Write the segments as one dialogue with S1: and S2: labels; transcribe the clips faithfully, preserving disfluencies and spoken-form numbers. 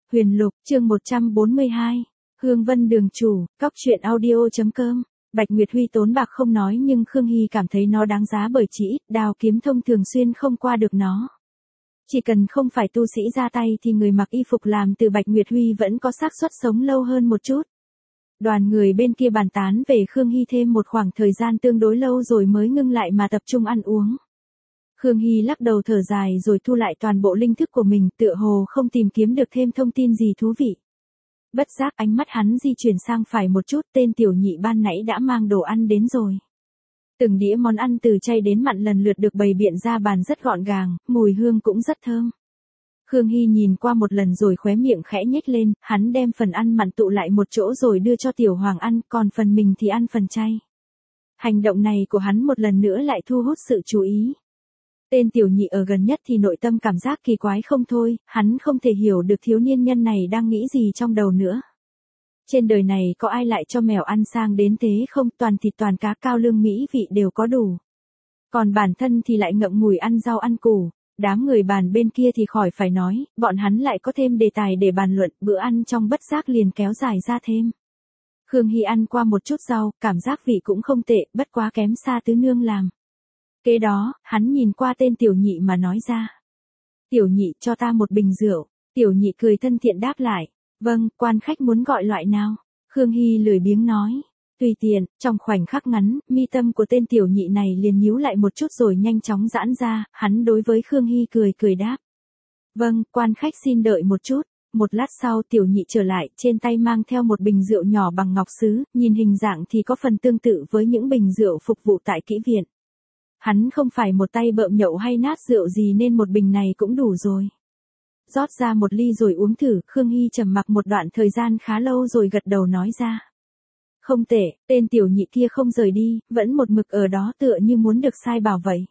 S1: Huyền Lục, chương một trăm bốn mươi hai. Hương Vân đường chủ, cóc truyện audio.com. Bạch Nguyệt Huy tốn bạc không nói nhưng Khương Hy cảm thấy nó đáng giá bởi chỉ ít đao kiếm thông thường xuyên không qua được nó. Chỉ cần không phải tu sĩ ra tay thì người mặc y phục làm từ Bạch Nguyệt Huy vẫn có xác suất sống lâu hơn một chút. Đoàn người bên kia bàn tán về Khương Hy thêm một khoảng thời gian tương đối lâu rồi mới ngưng lại mà tập trung ăn uống. Khương Hy lắc đầu thở dài rồi thu lại toàn bộ linh thức của mình, tựa hồ không tìm kiếm được thêm thông tin gì thú vị. Bất giác ánh mắt hắn di chuyển sang phải một chút, tên tiểu nhị ban nãy đã mang đồ ăn đến rồi. Từng đĩa món ăn từ chay đến mặn lần lượt được bày biện ra bàn rất gọn gàng, mùi hương cũng rất thơm. Khương Hy nhìn qua một lần rồi khóe miệng khẽ nhếch lên, hắn đem phần ăn mặn tụ lại một chỗ rồi đưa cho tiểu hoàng ăn, còn phần mình thì ăn phần chay. Hành động này của hắn một lần nữa lại thu hút sự chú ý. Tên tiểu nhị ở gần nhất thì nội tâm cảm giác kỳ quái không thôi, hắn không thể hiểu được thiếu niên nhân này đang nghĩ gì trong đầu nữa. Trên đời này có ai lại cho mèo ăn sang đến thế không, toàn thịt toàn cá cao lương mỹ vị đều có đủ. Còn bản thân thì lại ngậm ngùi ăn rau ăn củ, đám người bàn bên kia thì khỏi phải nói, bọn hắn lại có thêm đề tài để bàn luận, bữa ăn trong bất giác liền kéo dài ra thêm. Khương Hy ăn qua một chút rau, cảm giác vị cũng không tệ, bất quá kém xa tứ nương làm. Kế đó, hắn nhìn qua tên tiểu nhị mà nói ra. Tiểu nhị cho ta một bình rượu, tiểu nhị cười thân thiện đáp lại. Vâng, quan khách muốn gọi loại nào? Khương Hy lười biếng nói. Tùy tiện, trong khoảnh khắc ngắn, mi tâm của tên tiểu nhị này liền nhíu lại một chút rồi nhanh chóng giãn ra, hắn đối với Khương Hy cười cười đáp. Vâng, quan khách xin đợi một chút. Một lát sau tiểu nhị trở lại, trên tay mang theo một bình rượu nhỏ bằng ngọc sứ, nhìn hình dạng thì có phần tương tự với những bình rượu phục vụ tại kỹ viện. Hắn không phải một tay bợm nhậu hay nát rượu gì nên một bình này cũng đủ rồi. Rót ra một ly rồi uống thử, Khương Hy trầm mặc một đoạn thời gian khá lâu rồi gật đầu nói ra. Không tệ, tên tiểu nhị kia không rời đi, vẫn một mực ở đó tựa như muốn được sai bảo vậy.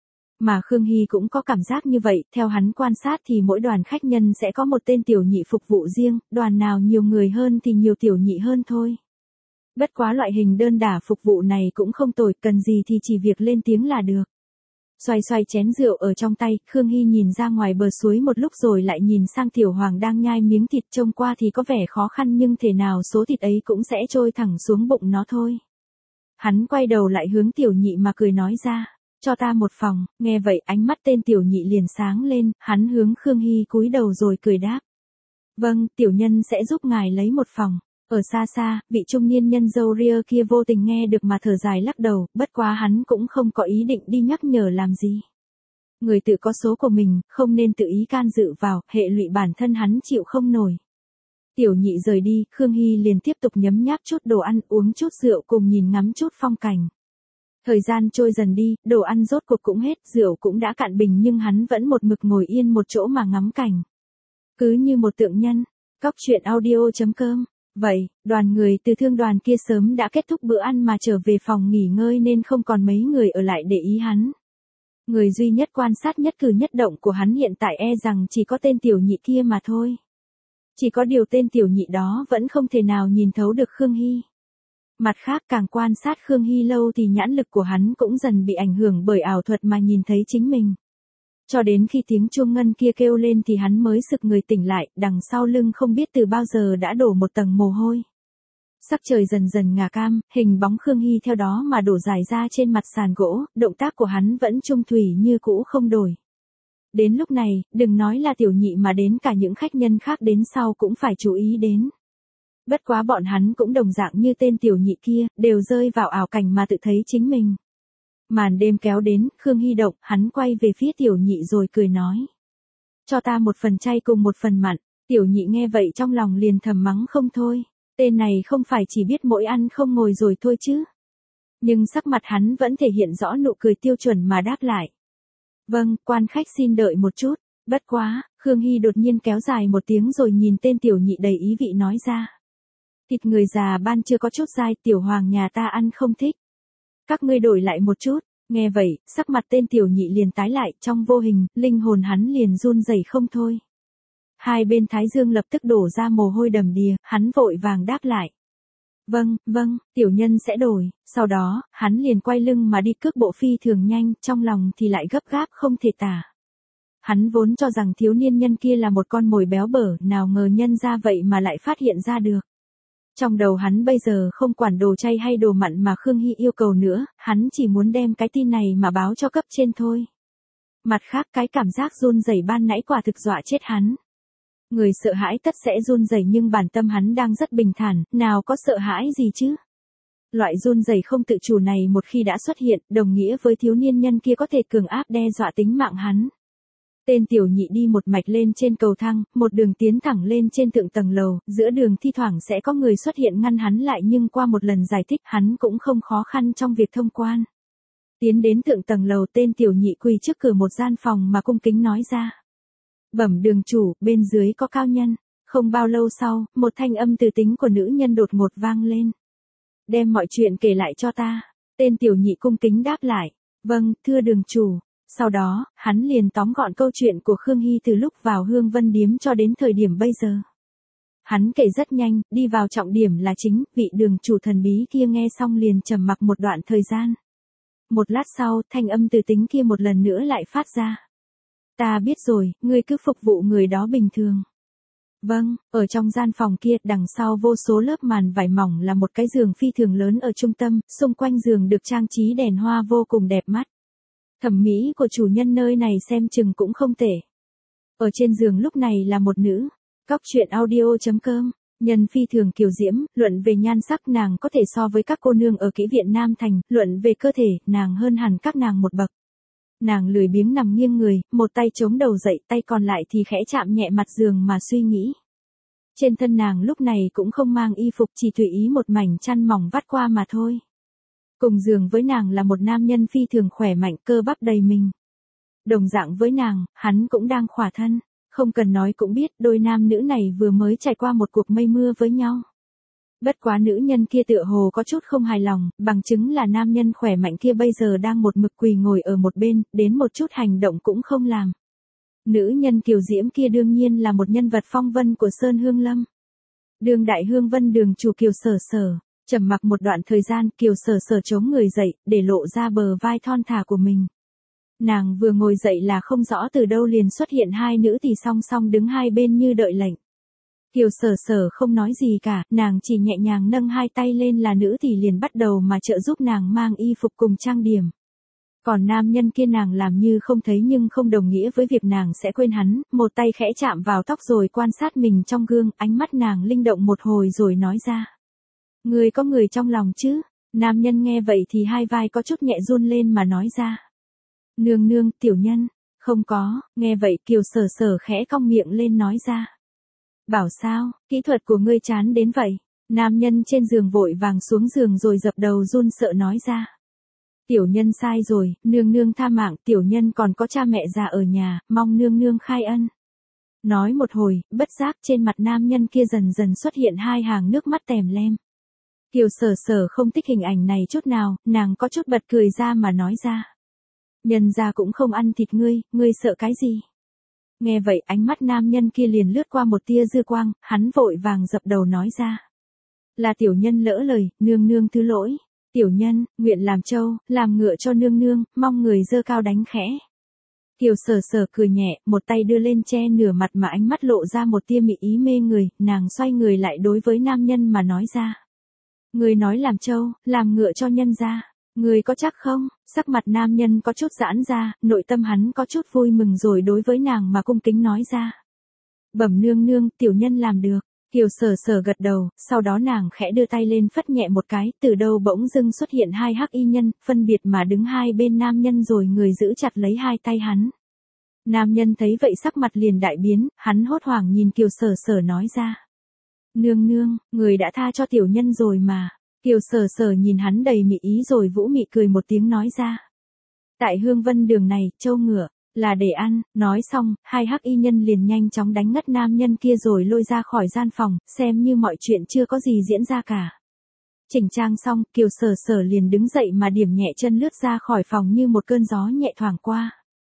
S1: Mà Khương Hy cũng có cảm giác như vậy, theo hắn quan sát thì mỗi đoàn khách nhân sẽ có một tên tiểu nhị phục vụ riêng, đoàn nào nhiều người hơn thì nhiều tiểu nhị hơn thôi. Bất quá loại hình đơn đả phục vụ này cũng không tồi, cần gì thì chỉ việc lên tiếng là được. Xoay xoay chén rượu ở trong tay, Khương Hy nhìn ra ngoài bờ suối một lúc rồi lại nhìn sang tiểu hoàng đang nhai miếng thịt, trông qua thì có vẻ khó khăn nhưng thể nào số thịt ấy cũng sẽ trôi thẳng xuống bụng nó thôi. Hắn quay đầu lại hướng tiểu nhị mà cười nói ra, cho ta một phòng. Nghe vậy ánh mắt tên tiểu nhị liền sáng lên, hắn hướng Khương Hy cúi đầu rồi cười đáp. Vâng, tiểu nhân sẽ giúp ngài lấy một phòng. Ở xa xa, vị trung niên nhân râu ria kia vô tình nghe được mà thở dài lắc đầu, bất quá hắn cũng không có ý định đi nhắc nhở làm gì. Người tự có số của mình, không nên tự ý can dự vào, hệ lụy bản thân hắn chịu không nổi. Tiểu nhị rời đi, Khương Hy liền tiếp tục nhấm nháp chút đồ ăn, uống chút rượu cùng nhìn ngắm chút phong cảnh. Thời gian trôi dần đi, đồ ăn rốt cuộc cũng hết, rượu cũng đã cạn bình nhưng hắn vẫn một mực ngồi yên một chỗ mà ngắm cảnh. Cứ như một tượng nhân. Cóc truyện audio.com. Vậy, đoàn người từ thương đoàn kia sớm đã kết thúc bữa ăn mà trở về phòng nghỉ ngơi nên không còn mấy người ở lại để ý hắn. Người duy nhất quan sát nhất cử nhất động của hắn hiện tại e rằng chỉ có tên tiểu nhị kia mà thôi. Chỉ có điều tên tiểu nhị đó vẫn không thể nào nhìn thấu được Khương Hy. Mặt khác càng quan sát Khương Hy lâu thì nhãn lực của hắn cũng dần bị ảnh hưởng bởi ảo thuật mà nhìn thấy chính mình. Cho đến khi tiếng chuông ngân kia kêu lên thì hắn mới sực người tỉnh lại, đằng sau lưng không biết từ bao giờ đã đổ một tầng mồ hôi. Sắc trời dần dần ngả cam, hình bóng Khương Hy theo đó mà đổ dài ra trên mặt sàn gỗ, động tác của hắn vẫn trung thủy như cũ không đổi. Đến lúc này, đừng nói là tiểu nhị mà đến cả những khách nhân khác đến sau cũng phải chú ý đến. Bất quá bọn hắn cũng đồng dạng như tên tiểu nhị kia, đều rơi vào ảo cảnh mà tự thấy chính mình. Màn đêm kéo đến, Khương Hy động, hắn quay về phía tiểu nhị rồi cười nói. Cho ta một phần chay cùng một phần mặn. Tiểu nhị nghe vậy trong lòng liền thầm mắng không thôi. Tên này không phải chỉ biết mỗi ăn không ngồi rồi thôi chứ. Nhưng sắc mặt hắn vẫn thể hiện rõ nụ cười tiêu chuẩn mà đáp lại. Vâng, quan khách xin đợi một chút. Bất quá, Khương Hy đột nhiên kéo dài một tiếng rồi nhìn tên tiểu nhị đầy ý vị nói ra. Thịt người già ban chưa có chút dai, tiểu hoàng nhà ta ăn không thích. Các ngươi đổi lại một chút. Nghe vậy, sắc mặt tên tiểu nhị liền tái lại, trong vô hình, linh hồn hắn liền run rẩy không thôi. Hai bên thái dương lập tức đổ ra mồ hôi đầm đìa, hắn vội vàng đáp lại. Vâng, vâng, tiểu nhân sẽ đổi. Sau đó, hắn liền quay lưng mà đi cước bộ phi thường nhanh, trong lòng thì lại gấp gáp không thể tả. Hắn vốn cho rằng thiếu niên nhân kia là một con mồi béo bở, nào ngờ nhân ra vậy mà lại phát hiện ra được. Trong đầu hắn bây giờ không quản đồ chay hay đồ mặn mà Khương Hy yêu cầu nữa, hắn chỉ muốn đem cái tin này mà báo cho cấp trên thôi. Mặt khác cái cảm giác run rẩy ban nãy quả thực dọa chết hắn. Người sợ hãi tất sẽ run rẩy nhưng bản tâm hắn đang rất bình thản, nào có sợ hãi gì chứ. Loại run rẩy không tự chủ này một khi đã xuất hiện, đồng nghĩa với thiếu niên nhân kia có thể cường áp đe dọa tính mạng hắn. Tên tiểu nhị đi một mạch lên trên cầu thang, một đường tiến thẳng lên trên thượng tầng lầu, giữa đường thi thoảng sẽ có người xuất hiện ngăn hắn lại nhưng qua một lần giải thích hắn cũng không khó khăn trong việc thông quan. Tiến đến thượng tầng lầu tên tiểu nhị quỳ trước cửa một gian phòng mà cung kính nói ra. Bẩm đường chủ, bên dưới có cao nhân. Không bao lâu sau, một thanh âm từ tính của nữ nhân đột ngột vang lên. Đem mọi chuyện kể lại cho ta. Tên tiểu nhị cung kính đáp lại. Vâng, thưa đường chủ. Sau đó, hắn liền tóm gọn câu chuyện của Khương Hy từ lúc vào Hương Vân Điếm cho đến thời điểm bây giờ. Hắn kể rất nhanh, đi vào trọng điểm là chính, vị đường chủ thần bí kia nghe xong liền trầm mặc một đoạn thời gian. Một lát sau, thanh âm từ tính kia một lần nữa lại phát ra. Ta biết rồi, ngươi cứ phục vụ người đó bình thường. Vâng, ở trong gian phòng kia, đằng sau vô số lớp màn vải mỏng là một cái giường phi thường lớn ở trung tâm, xung quanh giường được trang trí đèn hoa vô cùng đẹp mắt. Thẩm mỹ của chủ nhân nơi này xem chừng cũng không tệ. Ở trên giường lúc này là một nữ. Cóc truyện audio chấm com. Nhân phi thường kiều diễm, luận về nhan sắc nàng có thể so với các cô nương ở kỹ viện Nam Thành, luận về cơ thể, nàng hơn hẳn các nàng một bậc. Nàng lười biếng nằm nghiêng người, một tay chống đầu dậy, tay còn lại thì khẽ chạm nhẹ mặt giường mà suy nghĩ. Trên thân nàng lúc này cũng không mang y phục, chỉ tùy ý một mảnh chăn mỏng vắt qua mà thôi. Cùng giường với nàng là một nam nhân phi thường khỏe mạnh, cơ bắp đầy mình. Đồng dạng với nàng, hắn cũng đang khỏa thân. Không cần nói cũng biết, đôi nam nữ này vừa mới trải qua một cuộc mây mưa với nhau. Bất quá nữ nhân kia tựa hồ có chút không hài lòng, bằng chứng là nam nhân khỏe mạnh kia bây giờ đang một mực quỳ ngồi ở một bên, đến một chút hành động cũng không làm. Nữ nhân kiều diễm kia đương nhiên là một nhân vật phong vân của Sơn Hương Lâm. Đường đại Hương Vân đường chủ Kiều Sở Sở, trầm mặc một đoạn thời gian, Kiều Sở Sở chống người dậy, để lộ ra bờ vai thon thả của mình. Nàng vừa ngồi dậy là không rõ từ đâu liền xuất hiện hai nữ thì song song đứng hai bên như đợi lệnh. Kiều Sở Sở không nói gì cả, nàng chỉ nhẹ nhàng nâng hai tay lên là nữ thì liền bắt đầu mà trợ giúp nàng mang y phục cùng trang điểm. Còn nam nhân kia nàng làm như không thấy nhưng không đồng nghĩa với việc nàng sẽ quên hắn, một tay khẽ chạm vào tóc rồi quan sát mình trong gương, ánh mắt nàng linh động một hồi rồi nói ra. Người có người trong lòng chứ? Nam nhân nghe vậy thì hai vai có chút nhẹ run lên mà nói ra. Nương nương, tiểu nhân, không có, nghe vậy Kiều Sở Sở khẽ cong miệng lên nói ra. Bảo sao, kỹ thuật của ngươi chán đến vậy? Nam nhân trên giường vội vàng xuống giường rồi dập đầu run sợ nói ra. Tiểu nhân sai rồi, nương nương tha mạng, tiểu nhân còn có cha mẹ già ở nhà, mong nương nương khai ân. Nói một hồi, bất giác trên mặt nam nhân kia dần dần xuất hiện hai hàng nước mắt tèm lem. Kiều Sở Sở không thích hình ảnh này chút nào, nàng có chút bật cười ra mà nói ra. Nhân gia cũng không ăn thịt ngươi, ngươi sợ cái gì? Nghe vậy ánh mắt nam nhân kia liền lướt qua một tia dư quang, hắn vội vàng dập đầu nói ra. Là tiểu nhân lỡ lời, nương nương thứ lỗi. Tiểu nhân, nguyện làm trâu, làm ngựa cho nương nương, mong người dơ cao đánh khẽ. Kiều Sở Sở cười nhẹ, một tay đưa lên che nửa mặt mà ánh mắt lộ ra một tia mị ý mê người, nàng xoay người lại đối với nam nhân mà nói ra. Người nói làm trâu, làm ngựa cho nhân gia. Người có chắc không? Sắc mặt nam nhân có chút giãn ra, nội tâm hắn có chút vui mừng rồi đối với nàng mà cung kính nói ra. Bẩm nương nương, tiểu nhân làm được. Kiều Sở Sở gật đầu, sau đó nàng khẽ đưa tay lên phất nhẹ một cái, từ đâu bỗng dưng xuất hiện hai hắc y nhân, phân biệt mà đứng hai bên nam nhân rồi người giữ chặt lấy hai tay hắn. Nam nhân thấy vậy sắc mặt liền đại biến, hắn hốt hoảng nhìn Kiều Sở Sở nói ra. Nương nương, người đã tha cho tiểu nhân rồi mà. Kiều Sở Sở nhìn hắn đầy mị ý rồi vũ mị cười một tiếng nói ra. Tại Hương Vân đường này, trâu ngựa, là để ăn, nói xong, hai hắc y nhân liền nhanh chóng đánh ngất nam nhân kia rồi lôi ra khỏi gian phòng, xem như mọi chuyện chưa có gì diễn ra cả. Chỉnh trang xong, Kiều Sở Sở liền đứng dậy mà điểm nhẹ chân lướt ra khỏi phòng như một cơn gió nhẹ thoảng qua.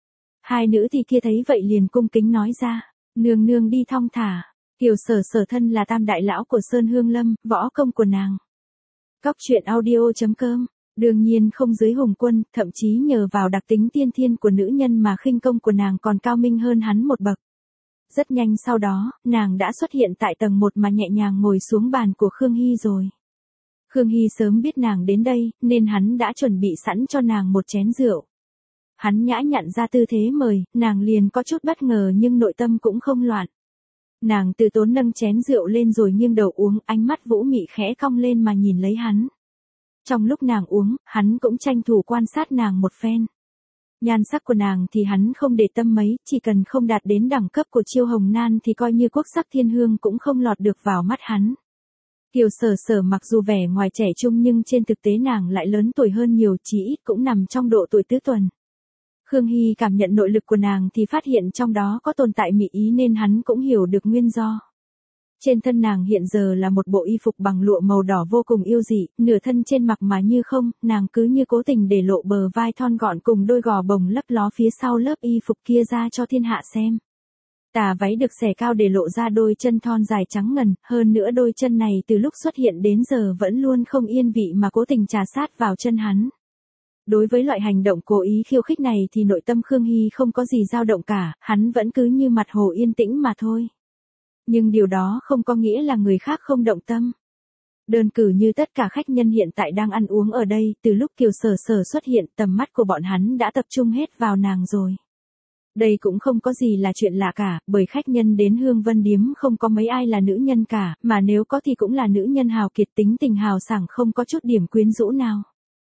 S1: Hai nữ thì kia thấy vậy liền cung kính nói ra, nương nương đi thong thả. Kiều Sở Sở thân là tam đại lão của Sơn Hương Lâm, võ công của nàng. Cóc truyện audio chấm com Đương nhiên không dưới Hùng Quân, thậm chí nhờ vào đặc tính tiên thiên của nữ nhân mà khinh công của nàng còn cao minh hơn hắn một bậc. Rất nhanh sau đó, nàng đã xuất hiện tại tầng một mà nhẹ nhàng ngồi xuống bàn của Khương Hy rồi. Khương Hy sớm biết nàng đến đây, nên hắn đã chuẩn bị sẵn cho nàng một chén rượu. Hắn nhã nhặn ra tư thế mời, nàng liền có chút bất ngờ nhưng nội tâm cũng không loạn. Nàng từ tốn nâng chén rượu lên rồi nghiêng đầu uống, ánh mắt vũ mị khẽ cong lên mà nhìn lấy hắn. Trong lúc nàng uống, hắn cũng tranh thủ quan sát nàng một phen. Nhan sắc của nàng thì hắn không để tâm mấy, chỉ cần không đạt đến đẳng cấp của Chiêu Hồng Nan thì coi như quốc sắc thiên hương cũng không lọt được vào mắt hắn. Kiều Sở Sở mặc dù vẻ ngoài trẻ trung nhưng trên thực tế nàng lại lớn tuổi hơn nhiều, chỉ ít cũng nằm trong độ tuổi tứ tuần. Khương Hy cảm nhận nội lực của nàng thì phát hiện trong đó có tồn tại mị ý nên hắn cũng hiểu được nguyên do. Trên thân nàng hiện giờ là một bộ y phục bằng lụa màu đỏ vô cùng yêu dị, nửa thân trên mặc mà như không, nàng cứ như cố tình để lộ bờ vai thon gọn cùng đôi gò bồng lấp ló phía sau lớp y phục kia ra cho thiên hạ xem. Tà váy được xẻ cao để lộ ra đôi chân thon dài trắng ngần, hơn nữa đôi chân này từ lúc xuất hiện đến giờ vẫn luôn không yên vị mà cố tình trà sát vào chân hắn. Đối với loại hành động cố ý khiêu khích này thì nội tâm Khương Hy không có gì dao động cả, hắn vẫn cứ như mặt hồ yên tĩnh mà thôi. Nhưng điều đó không có nghĩa là người khác không động tâm. Đơn cử như tất cả khách nhân hiện tại đang ăn uống ở đây, từ lúc Kiều Sở Sở xuất hiện tầm mắt của bọn hắn đã tập trung hết vào nàng rồi. Đây cũng không có gì là chuyện lạ cả, bởi khách nhân đến Hương Vân Điếm không có mấy ai là nữ nhân cả, mà nếu có thì cũng là nữ nhân hào kiệt tính tình hào sảng không có chút điểm quyến rũ nào.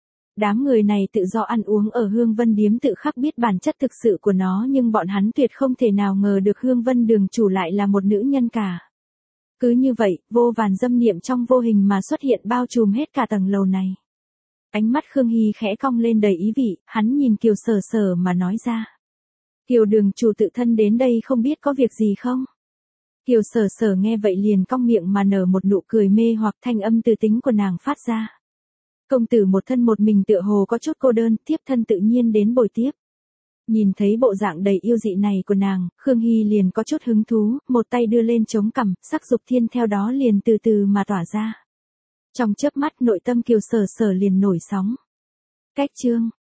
S1: Đám người này tự do ăn uống ở Hương Vân Điếm tự khắc biết bản chất thực sự của nó nhưng bọn hắn tuyệt không thể nào ngờ được Hương Vân đường chủ lại là một nữ nhân cả. Cứ như vậy, vô vàn dâm niệm trong vô hình mà xuất hiện bao trùm hết cả tầng lầu này. Ánh mắt Khương Hy khẽ cong lên đầy ý vị, hắn nhìn Kiều Sở Sở mà nói ra. Kiều đường chủ tự thân đến đây không biết có việc gì không? Kiều Sở Sở nghe vậy liền cong miệng mà nở một nụ cười mê hoặc thanh âm từ tính của nàng phát ra. Công tử một thân một mình tựa hồ có chút cô đơn, thiếp thân tự nhiên đến bồi tiếp. Nhìn thấy bộ dạng đầy yêu dị này của nàng, Khương Hy liền có chút hứng thú, một tay đưa lên chống cằm, sắc dục thiên theo đó liền từ từ mà tỏa ra. Trong chớp mắt nội tâm Kiều Sở Sở liền nổi sóng. Cách chương